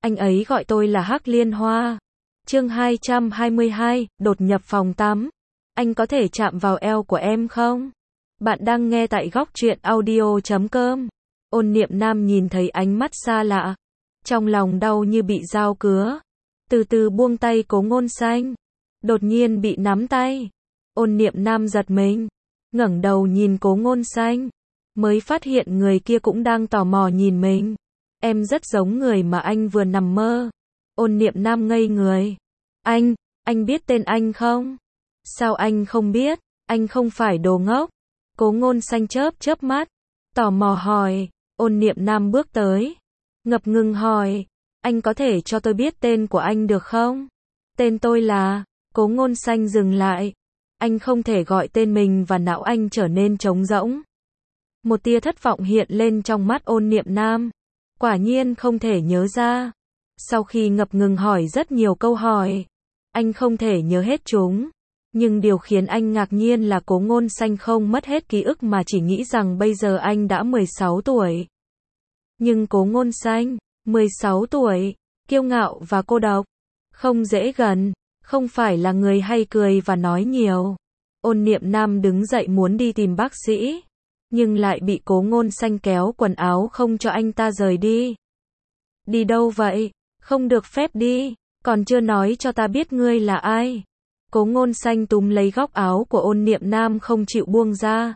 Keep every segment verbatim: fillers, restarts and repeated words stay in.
Anh ấy gọi tôi là Hắc Liên Hoa. Chương hai trăm hai mươi hai, đột nhập phòng tắm. Anh có thể chạm vào eo của em không? Bạn đang nghe tại góc truyện audio chấm com. Ôn Niệm Nam nhìn thấy ánh mắt xa lạ, trong lòng đau như bị dao cứa. Từ từ buông tay Cố Ngôn Xanh. Đột nhiên bị nắm tay. Ôn Niệm Nam giật mình, ngẩng đầu nhìn Cố Ngôn Xanh, mới phát hiện người kia cũng đang tò mò nhìn mình. Em rất giống người mà anh vừa nằm mơ. Ôn Niệm Nam ngây người. Anh, anh biết tên anh không? Sao anh không biết? Anh không phải đồ ngốc. Cố Ngôn Xanh chớp chớp mắt, tò mò hỏi. Ôn Niệm Nam bước tới, ngập ngừng hỏi, anh có thể cho tôi biết tên của anh được không? Tên tôi là... Cố Ngôn Xanh dừng lại. Anh không thể gọi tên mình và não anh trở nên trống rỗng. Một tia thất vọng hiện lên trong mắt Ôn Niệm Nam. Quả nhiên không thể nhớ ra. Sau khi ngập ngừng hỏi rất nhiều câu hỏi, anh không thể nhớ hết chúng. Nhưng điều khiến anh ngạc nhiên là Cố Ngôn Xanh không mất hết ký ức mà chỉ nghĩ rằng bây giờ anh đã mười sáu tuổi. Nhưng Cố Ngôn Xanh, mười sáu tuổi, kiêu ngạo và cô độc, không dễ gần, không phải là người hay cười và nói nhiều. Ôn Niệm Nam đứng dậy muốn đi tìm bác sĩ, nhưng lại bị Cố Ngôn Xanh kéo quần áo không cho anh ta rời đi. Đi đâu vậy? Không được phép đi, còn chưa nói cho ta biết ngươi là ai. Cố Ngôn Xanh túm lấy góc áo của Ôn Niệm Nam không chịu buông ra.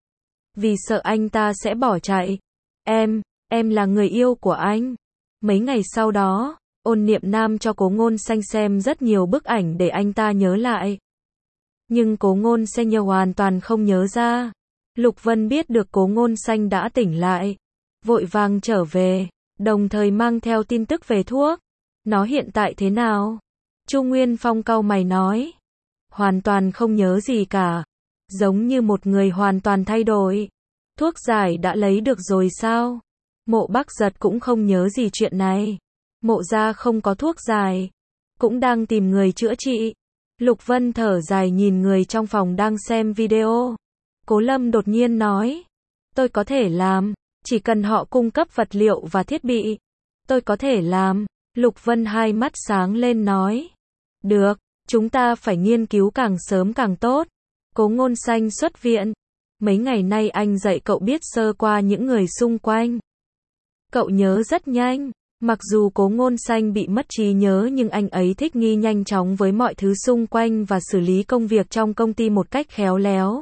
Vì sợ anh ta sẽ bỏ chạy. Em, em là người yêu của anh. Mấy ngày sau đó, Ôn Niệm Nam cho Cố Ngôn Xanh xem rất nhiều bức ảnh để anh ta nhớ lại. Nhưng Cố Ngôn Xanh nhớ hoàn toàn không nhớ ra. Lục Vân biết được Cố Ngôn Xanh đã tỉnh lại, vội vàng trở về, đồng thời mang theo tin tức về thuốc. Nó hiện tại thế nào? Chu Nguyên Phong cau mày nói. Hoàn toàn không nhớ gì cả. Giống như một người hoàn toàn thay đổi. Thuốc giải đã lấy được rồi sao? Mộ Bắc Giật cũng không nhớ gì chuyện này. Mộ gia không có thuốc giải, cũng đang tìm người chữa trị. Lục Vân thở dài nhìn người trong phòng đang xem video. Cố Lâm đột nhiên nói. Tôi có thể làm, chỉ cần họ cung cấp vật liệu và thiết bị. Tôi có thể làm. Lục Vân hai mắt sáng lên nói. Được, chúng ta phải nghiên cứu càng sớm càng tốt. Cố Ngôn Xanh xuất viện. Mấy ngày nay anh dạy cậu biết sơ qua những người xung quanh. Cậu nhớ rất nhanh. Mặc dù Cố Ngôn Xanh bị mất trí nhớ nhưng anh ấy thích nghi nhanh chóng với mọi thứ xung quanh và xử lý công việc trong công ty một cách khéo léo.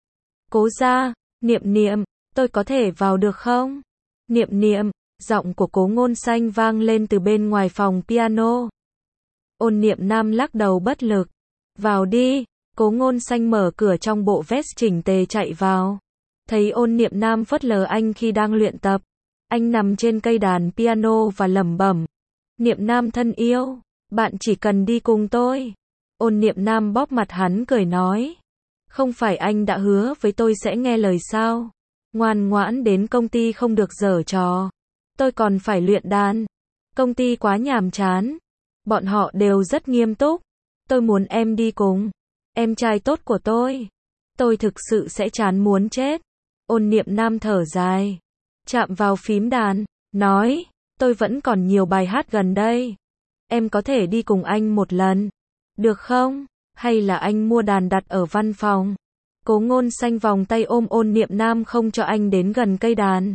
Cố gia, Niệm Niệm, tôi có thể vào được không? Niệm Niệm, giọng của Cố Ngôn Xanh vang lên từ bên ngoài phòng piano. Ôn Niệm Nam lắc đầu bất lực. Vào đi. Cố Ngôn Xanh mở cửa trong bộ vest chỉnh tề chạy vào. Thấy Ôn Niệm Nam phớt lờ anh khi đang luyện tập. Anh nằm trên cây đàn piano và lẩm bẩm. Niệm Nam thân yêu, bạn chỉ cần đi cùng tôi. Ôn Niệm Nam bóp mặt hắn cười nói. Không phải anh đã hứa với tôi sẽ nghe lời sao? Ngoan ngoãn đến công ty không được giở trò. Tôi còn phải luyện đàn. Công ty quá nhàm chán. Bọn họ đều rất nghiêm túc. Tôi muốn em đi cùng. Em trai tốt của tôi. Tôi thực sự sẽ chán muốn chết. Ôn Niệm Nam thở dài, chạm vào phím đàn, nói, tôi vẫn còn nhiều bài hát gần đây. Em có thể đi cùng anh một lần, được không? Hay là anh mua đàn đặt ở văn phòng? Cố Ngôn Xanh vòng tay ôm Ôn Niệm Nam không cho anh đến gần cây đàn.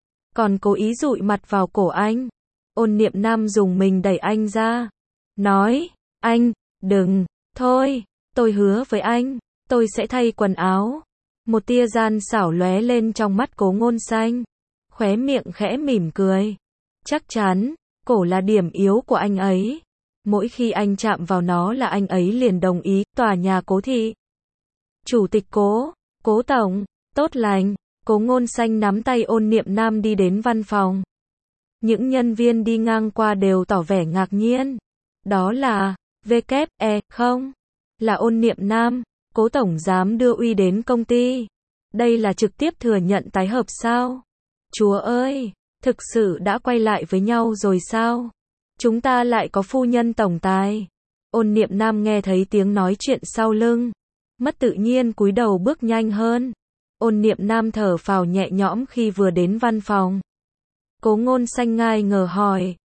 Còn cố ý dụi mặt vào cổ anh. Ôn Niệm Nam dùng mình đẩy anh ra. Nói, anh, đừng, thôi, tôi hứa với anh, tôi sẽ thay quần áo. Một tia gian xảo lóe lên trong mắt Cố Ngôn Xanh. Khóe miệng khẽ mỉm cười. Chắc chắn, cổ là điểm yếu của anh ấy. Mỗi khi anh chạm vào nó là anh ấy liền đồng ý. Tòa nhà Cố thị. Chủ tịch Cố, Cố tổng, tốt lành. Cố Ngôn Xanh nắm tay Ôn Niệm Nam đi đến văn phòng. Những nhân viên đi ngang qua đều tỏ vẻ ngạc nhiên. Đó là, vê kép e, không? Là Ôn Niệm Nam, Cố tổng dám đưa uy đến công ty. Đây là trực tiếp thừa nhận tái hợp sao? Chúa ơi, thực sự đã quay lại với nhau rồi sao? Chúng ta lại có phu nhân tổng tài. Ôn Niệm Nam nghe thấy tiếng nói chuyện sau lưng, mất tự nhiên cúi đầu bước nhanh hơn. Ôn Niệm Nam thở phào nhẹ nhõm khi vừa đến văn phòng. Cố Ngôn Xanh ngai ngờ hỏi,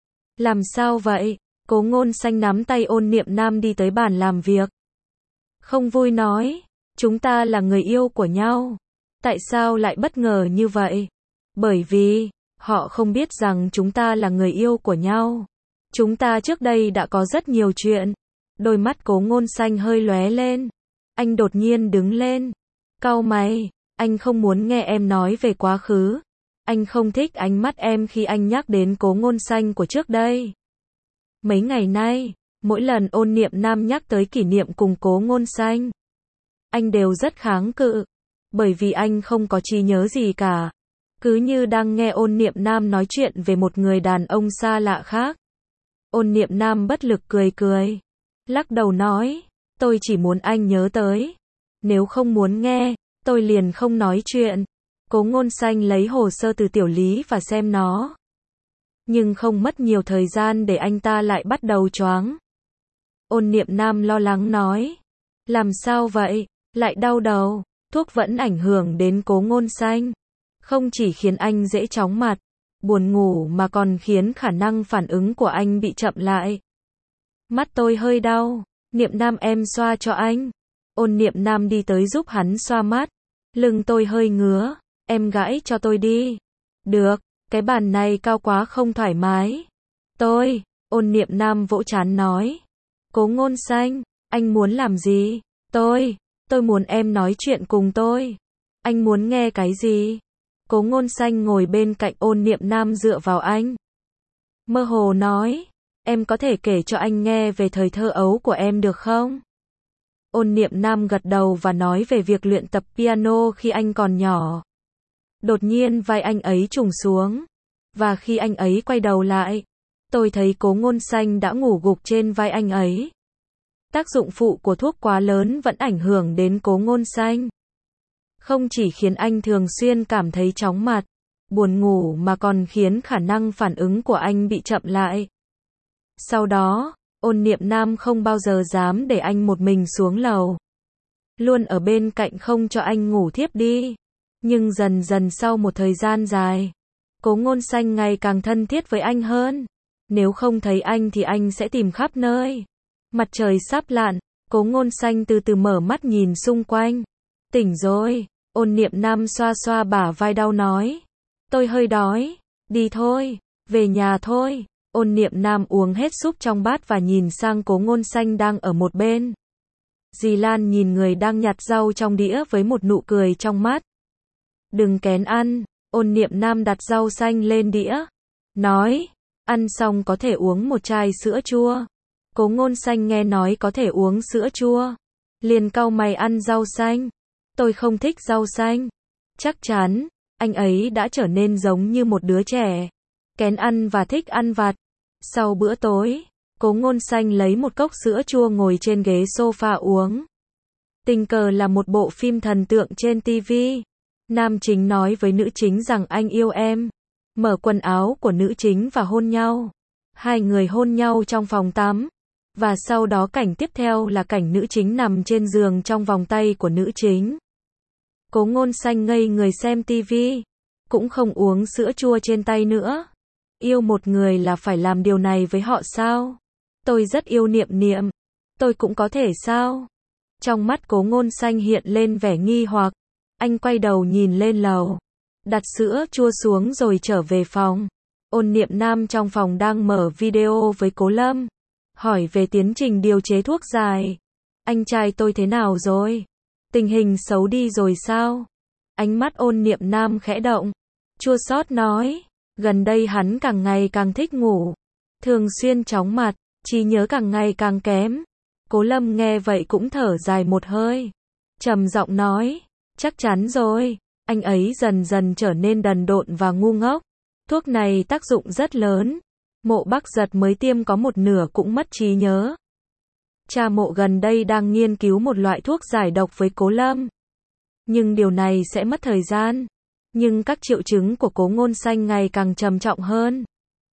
Làm sao vậy? Cố Ngôn Xanh nắm tay Ôn Niệm Nam đi tới bàn làm việc. Không vui nói, chúng ta là người yêu của nhau. Tại sao lại bất ngờ như vậy? Bởi vì, họ không biết rằng chúng ta là người yêu của nhau. Chúng ta trước đây đã có rất nhiều chuyện. Đôi mắt Cố Ngôn Xanh hơi lóe lên. Anh đột nhiên đứng lên. Cau mày, anh không muốn nghe em nói về quá khứ. Anh không thích ánh mắt em khi anh nhắc đến Cố Ngôn Xanh của trước đây. Mấy ngày nay, mỗi lần Ôn Niệm Nam nhắc tới kỷ niệm cùng Cố Ngôn Xanh, anh đều rất kháng cự, bởi vì anh không có trí nhớ gì cả. Cứ như đang nghe Ôn Niệm Nam nói chuyện về một người đàn ông xa lạ khác. Ôn Niệm Nam bất lực cười cười, lắc đầu nói, tôi chỉ muốn anh nhớ tới. Nếu không muốn nghe, tôi liền không nói chuyện. Cố Ngôn Xanh lấy hồ sơ từ Tiểu Lý và xem nó. Nhưng không mất nhiều thời gian để anh ta lại bắt đầu choáng. Ôn Niệm Nam lo lắng nói, làm sao vậy, lại đau đầu, thuốc vẫn ảnh hưởng đến Cố Ngôn Xanh. Không chỉ khiến anh dễ chóng mặt, buồn ngủ mà còn khiến khả năng phản ứng của anh bị chậm lại. Mắt tôi hơi đau, Niệm Nam em xoa cho anh. Ôn Niệm Nam đi tới giúp hắn xoa mắt. Lưng tôi hơi ngứa, em gãi cho tôi đi. Được, cái bàn này cao quá không thoải mái. Tôi, Ôn Niệm Nam vỗ trán nói. Cố Ngôn Xanh, anh muốn làm gì? Tôi, tôi muốn em nói chuyện cùng tôi. Anh muốn nghe cái gì? Cố Ngôn Xanh ngồi bên cạnh Ôn Niệm Nam dựa vào anh. Mơ hồ nói, em có thể kể cho anh nghe về thời thơ ấu của em được không? Ôn Niệm Nam gật đầu và nói về việc luyện tập piano khi anh còn nhỏ. Đột nhiên vai anh ấy trùng xuống. Và khi anh ấy quay đầu lại, tôi thấy Cố Ngôn Xanh đã ngủ gục trên vai anh ấy. Tác dụng phụ của thuốc quá lớn vẫn ảnh hưởng đến Cố Ngôn Xanh. Không chỉ khiến anh thường xuyên cảm thấy chóng mặt, buồn ngủ mà còn khiến khả năng phản ứng của anh bị chậm lại. Sau đó, Ôn Niệm Nam không bao giờ dám để anh một mình xuống lầu. Luôn ở bên cạnh không cho anh ngủ thiếp đi. Nhưng dần dần sau một thời gian dài, Cố Ngôn Xanh ngày càng thân thiết với anh hơn. Nếu không thấy anh thì anh sẽ tìm khắp nơi. Mặt trời sắp lặn, Cố Ngôn Xanh từ từ mở mắt nhìn xung quanh. Tỉnh rồi, Ôn Niệm Nam xoa xoa bả vai đau nói. Tôi hơi đói, đi thôi, về nhà thôi. Ôn Niệm Nam uống hết súp trong bát và nhìn sang Cố Ngôn Xanh đang ở một bên. Dì Lan nhìn người đang nhặt rau trong đĩa với một nụ cười trong mắt. Đừng kén ăn, Ôn Niệm Nam đặt rau xanh lên đĩa. Nói, ăn xong có thể uống một chai sữa chua. Cố Ngôn Xanh nghe nói có thể uống sữa chua. Liền cau mày ăn rau xanh. Tôi không thích rau xanh. Chắc chắn, anh ấy đã trở nên giống như một đứa trẻ. Kén ăn và thích ăn vặt. Sau bữa tối, Cố Ngôn Xanh lấy một cốc sữa chua ngồi trên ghế sofa uống. Tình cờ là một bộ phim thần tượng trên ti vi. Nam chính nói với nữ chính rằng anh yêu em. Mở quần áo của nữ chính và hôn nhau. Hai người hôn nhau trong phòng tắm. Và sau đó cảnh tiếp theo là cảnh nữ chính nằm trên giường trong vòng tay của nữ chính. Cố Ngôn Xanh ngây người xem ti vi. Cũng không uống sữa chua trên tay nữa. Yêu một người là phải làm điều này với họ sao? Tôi rất yêu Niệm Niệm. Tôi cũng có thể sao? Trong mắt Cố Ngôn Xanh hiện lên vẻ nghi hoặc. Anh quay đầu nhìn lên lầu. Đặt sữa chua xuống rồi trở về phòng. Ôn Niệm Nam trong phòng đang mở video với Cố Lâm. Hỏi về tiến trình điều chế thuốc giải. Anh trai tôi thế nào rồi? Tình hình xấu đi rồi sao? Ánh mắt Ôn Niệm Nam khẽ động. Chua xót nói. Gần đây hắn càng ngày càng thích ngủ. Thường xuyên chóng mặt. Trí nhớ càng ngày càng kém. Cố Lâm nghe vậy cũng thở dài một hơi. Trầm giọng nói. Chắc chắn rồi. Anh ấy dần dần trở nên đần độn và ngu ngốc. Thuốc này tác dụng rất lớn. Mộ Bắc Giật mới tiêm có một nửa cũng mất trí nhớ. Cha Mộ gần đây đang nghiên cứu một loại thuốc giải độc với Cố Lâm. Nhưng điều này sẽ mất thời gian. Nhưng các triệu chứng của Cố Ngôn Xanh ngày càng trầm trọng hơn.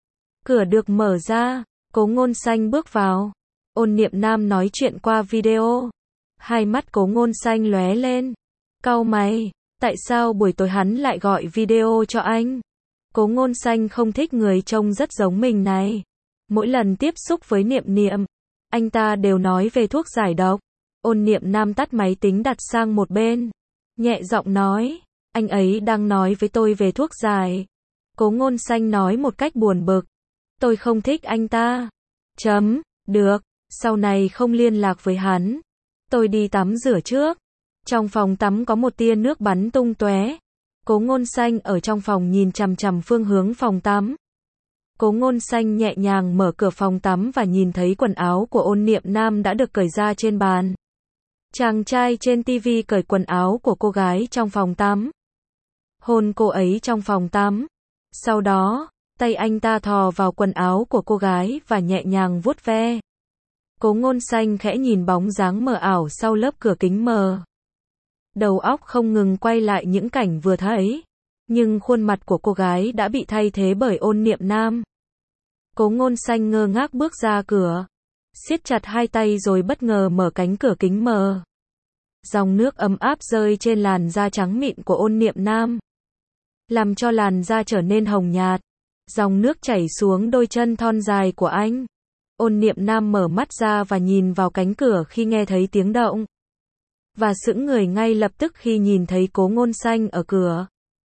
Cửa được mở ra, Cố Ngôn Xanh bước vào. Ôn Niệm Nam nói chuyện qua video. Hai mắt Cố Ngôn Xanh lóe lên. Cau mày, tại sao buổi tối hắn lại gọi video cho anh? Cố Ngôn Xanh không thích người trông rất giống mình này. Mỗi lần tiếp xúc với Niệm Niệm, anh ta đều nói về thuốc giải độc. Ôn Niệm Nam tắt máy tính đặt sang một bên, nhẹ giọng nói, anh ấy đang nói với tôi về thuốc giải. Cố Ngôn Xanh nói một cách buồn bực, tôi không thích anh ta. Chấm, được, sau này không liên lạc với hắn. Tôi đi tắm rửa trước. Trong phòng tắm có một tia nước bắn tung tóe. Cố Ngôn Xanh ở trong phòng nhìn chằm chằm phương hướng phòng tắm. Cố Ngôn Xanh nhẹ nhàng mở cửa phòng tắm và nhìn thấy quần áo của Ôn Niệm Nam đã được cởi ra trên bàn. Chàng trai trên tivi cởi quần áo của cô gái trong phòng tắm. Hôn cô ấy trong phòng tắm. Sau đó, tay anh ta thò vào quần áo của cô gái và nhẹ nhàng vuốt ve. Cố Ngôn Xanh khẽ nhìn bóng dáng mờ ảo sau lớp cửa kính mờ. Đầu óc không ngừng quay lại những cảnh vừa thấy. Nhưng khuôn mặt của cô gái đã bị thay thế bởi Ôn Niệm Nam. Cố Ngôn Xanh ngơ ngác bước ra cửa, siết chặt hai tay rồi bất ngờ mở cánh cửa kính mờ. Dòng nước ấm áp rơi trên làn da trắng mịn của Ôn Niệm Nam, làm cho làn da trở nên hồng nhạt. Dòng nước chảy xuống đôi chân thon dài của anh. Ôn Niệm Nam mở mắt ra và nhìn vào cánh cửa khi nghe thấy tiếng động. Và sững người ngay lập tức khi nhìn thấy Cố Ngôn Xanh ở cửa.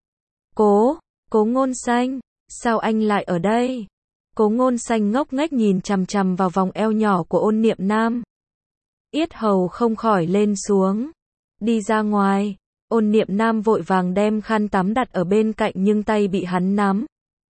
Cố, Cố Ngôn Xanh, sao anh lại ở đây? Cố Ngôn Xanh ngốc nghếch nhìn chằm chằm vào vòng eo nhỏ của Ôn Niệm Nam. Yết hầu không khỏi lên xuống. Đi ra ngoài. Ôn Niệm Nam vội vàng đem khăn tắm đặt ở bên cạnh nhưng tay bị hắn nắm.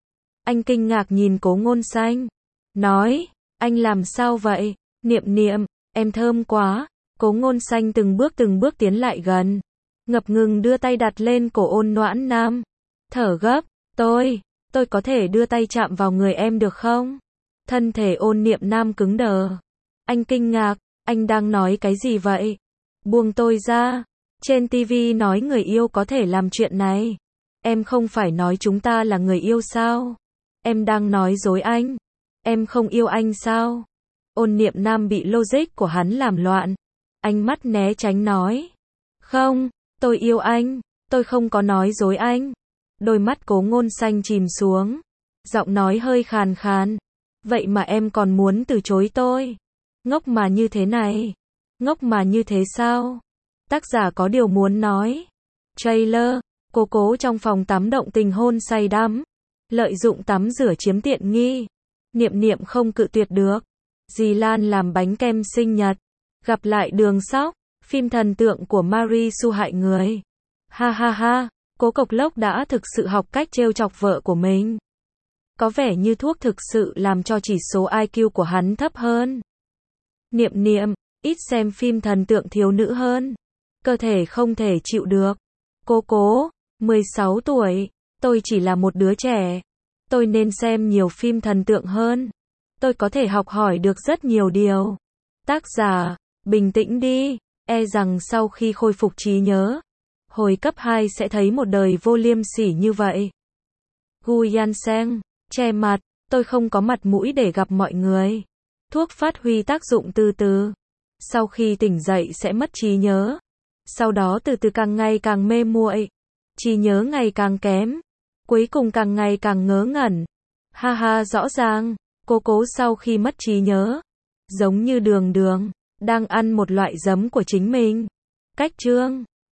Anh kinh ngạc nhìn Cố Ngôn Xanh, nói, anh làm sao vậy? Niệm Niệm, em thơm quá. Cố Ngôn Xanh từng bước từng bước tiến lại gần, ngập ngừng đưa tay đặt lên cổ Ôn Noãn Nam, thở gấp, tôi, tôi có thể đưa tay chạm vào người em được không? Thân thể Ôn Niệm Nam cứng đờ. Anh kinh ngạc, anh đang nói cái gì vậy? Buông tôi ra. Trên tivi nói người yêu có thể làm chuyện này. Em không phải nói chúng ta là người yêu sao? Em đang nói dối anh. Em không yêu anh sao? Ôn Niệm Nam bị logic của hắn làm loạn. Anh mắt né tránh nói. Không, tôi yêu anh. Tôi không có nói dối anh. Đôi mắt Cố Ngôn Xanh chìm xuống. Giọng nói hơi khàn khàn. Vậy mà em còn muốn từ chối tôi? Ngốc mà như thế này. Ngốc mà như thế sao? Tác giả có điều muốn nói. Trailer, cô Cố trong phòng tắm động tình hôn say đắm. Lợi dụng tắm rửa chiếm tiện nghi. Niệm Niệm không cự tuyệt được. Dì Lan làm bánh kem sinh nhật. Gặp lại Đường Sóc. Phim thần tượng của Marie Su hại người. Ha ha ha, Cố Cộc Lốc đã thực sự học cách trêu chọc vợ của mình. Có vẻ như thuốc thực sự làm cho chỉ số i kiu của hắn thấp hơn. Niệm Niệm, ít xem phim thần tượng thiếu nữ hơn. Cơ thể không thể chịu được. Cố Cố, mười sáu tuổi, tôi chỉ là một đứa trẻ. Tôi nên xem nhiều phim thần tượng hơn. Tôi có thể học hỏi được rất nhiều điều. Tác giả, bình tĩnh đi, e rằng sau khi khôi phục trí nhớ, hồi cấp hai sẽ thấy một đời vô liêm sỉ như vậy. Gu Yan Seng, che mặt, tôi không có mặt mũi để gặp mọi người. Thuốc phát huy tác dụng từ từ. Sau khi tỉnh dậy sẽ mất trí nhớ. Sau đó từ từ càng ngày càng mê muội. Trí nhớ ngày càng kém. Cuối cùng càng ngày càng ngớ ngẩn. Ha ha, rõ ràng, Cố Cố sau khi mất trí nhớ, giống như Đường Đường, đang ăn một loại giấm của chính mình. Cách chương